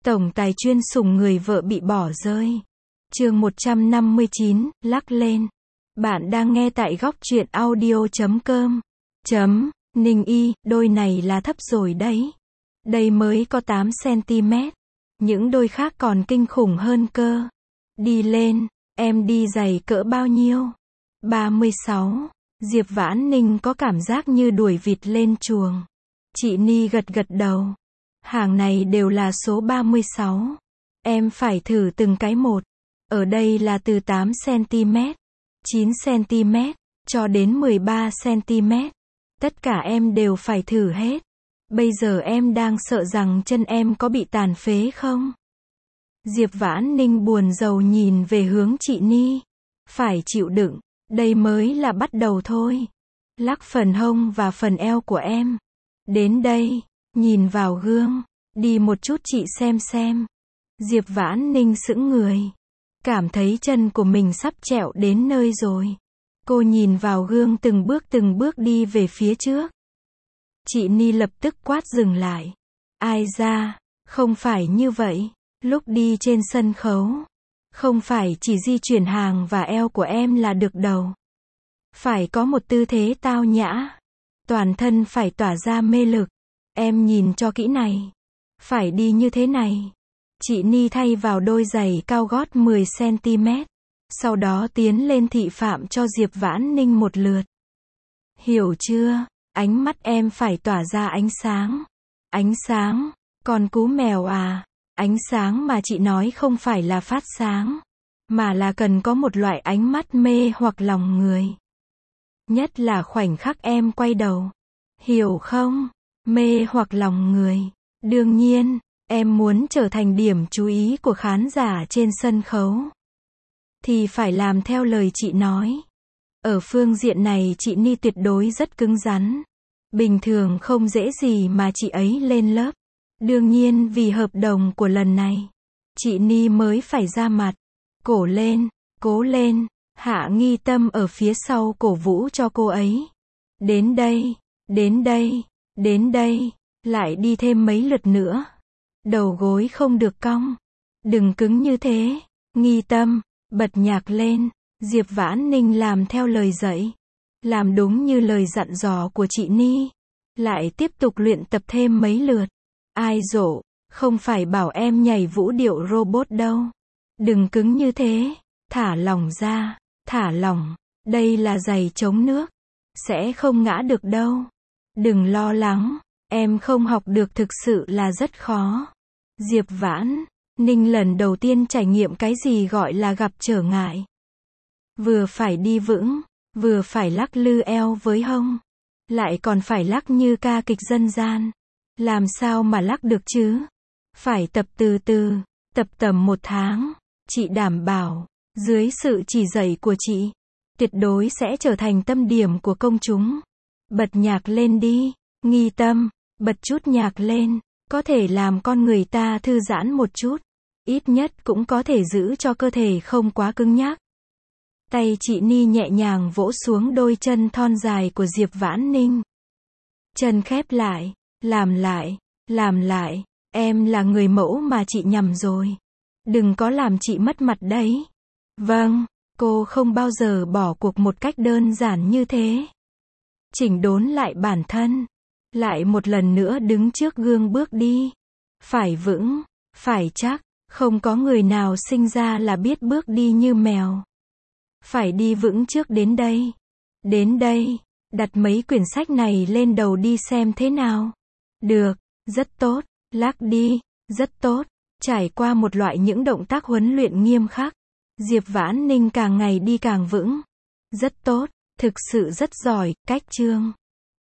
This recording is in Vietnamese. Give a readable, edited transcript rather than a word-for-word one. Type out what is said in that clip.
Tổng tài chuyên sủng người vợ bị bỏ rơi. Chương 159, lắc lên. Bạn đang nghe tại góc truyện audio.com. Ninh y, đôi này là thấp rồi đấy. Đây mới có 8 cm. Những đôi khác còn kinh khủng hơn cơ. Đi lên, em đi giày cỡ bao nhiêu? 36. Diệp Vãn Ninh có cảm giác như đuổi vịt lên chuồng. Chị Ni gật gật đầu. Hàng này đều là số 36. Em phải thử từng cái một. Ở đây là từ 8 cm, 9 cm, cho đến 13 cm. Tất cả em đều phải thử hết. Bây giờ em đang sợ rằng chân em có bị tàn phế không? Diệp Vãn Ninh buồn rầu nhìn về hướng chị Ni. Phải chịu đựng, đây mới là bắt đầu thôi. Lắc phần hông và phần eo của em. Đến đây, nhìn vào gương, đi một chút chị xem. Diệp Vãn Ninh sững người. Cảm thấy chân của mình sắp trẹo đến nơi rồi. Cô nhìn vào gương từng bước đi về phía trước. Chị Ni lập tức quát dừng lại. Ai ra, không phải như vậy. Lúc đi trên sân khấu, không phải chỉ di chuyển hàng và eo của em là được đâu. Phải có một tư thế tao nhã. Toàn thân phải tỏa ra mê lực. Em nhìn cho kỹ này. Phải đi như thế này. Chị Ni thay vào đôi giày cao gót 10 cm. Sau đó tiến lên thị phạm cho Diệp Vãn Ninh một lượt. Hiểu chưa? Ánh mắt em phải tỏa ra ánh sáng. Ánh sáng? Con cú mèo à? Ánh sáng mà chị nói không phải là phát sáng. Mà là cần có một loại ánh mắt mê hoặc lòng người. Nhất là khoảnh khắc em quay đầu. Hiểu không? Mê hoặc lòng người. Đương nhiên, em muốn trở thành điểm chú ý của khán giả trên sân khấu. Thì phải làm theo lời chị nói. Ở phương diện này chị Ni tuyệt đối rất cứng rắn. Bình thường không dễ gì mà chị ấy lên lớp. Đương nhiên vì hợp đồng của lần này, chị Ni mới phải ra mặt. Cổ lên, cố lên. Hạ Nghi Tâm ở phía sau cổ vũ cho cô ấy. Đến đây, đến đây, đến đây. Lại đi thêm mấy lượt nữa. Đầu gối không được cong. Đừng cứng như thế. Nghi Tâm, bật nhạc lên. Diệp Vãn Ninh làm theo lời dạy. Làm đúng như lời dặn dò của chị Ni. Lại tiếp tục luyện tập thêm mấy lượt. Ai dỗ, không phải bảo em nhảy vũ điệu robot đâu. Đừng cứng như thế. Thả lỏng ra. Thả lỏng. Đây là giày chống nước. Sẽ không ngã được đâu. Đừng lo lắng. Em không học được thực sự là rất khó. Diệp Vãn Ninh lần đầu tiên trải nghiệm cái gì gọi là gặp trở ngại. Vừa phải đi vững, vừa phải lắc lư eo với hông. Lại còn phải lắc như ca kịch dân gian. Làm sao mà lắc được chứ? Phải tập từ từ, tập tầm 1 tháng. Chị đảm bảo, dưới sự chỉ dạy của chị, tuyệt đối sẽ trở thành tâm điểm của công chúng. Bật nhạc lên đi, Nghi Tâm, bật chút nhạc lên, có thể làm con người ta thư giãn một chút. Ít nhất cũng có thể giữ cho cơ thể không quá cứng nhắc. Tay chị Ni nhẹ nhàng vỗ xuống đôi chân thon dài của Diệp Vãn Ninh. Chân khép lại, làm lại, em là người mẫu mà chị nhầm rồi. Đừng có làm chị mất mặt đấy. Vâng, cô không bao giờ bỏ cuộc một cách đơn giản như thế. Chỉnh đốn lại bản thân. Lại một lần nữa đứng trước gương bước đi. Phải vững, phải chắc, không có người nào sinh ra là biết bước đi như mèo. Phải đi vững trước đến đây. Đến đây, đặt mấy quyển sách này lên đầu đi xem thế nào. Được, rất tốt, lắc đi, rất tốt. Trải qua một loại những động tác huấn luyện nghiêm khắc, Diệp Vãn Ninh càng ngày đi càng vững. Rất tốt, thực sự rất giỏi, cách chương.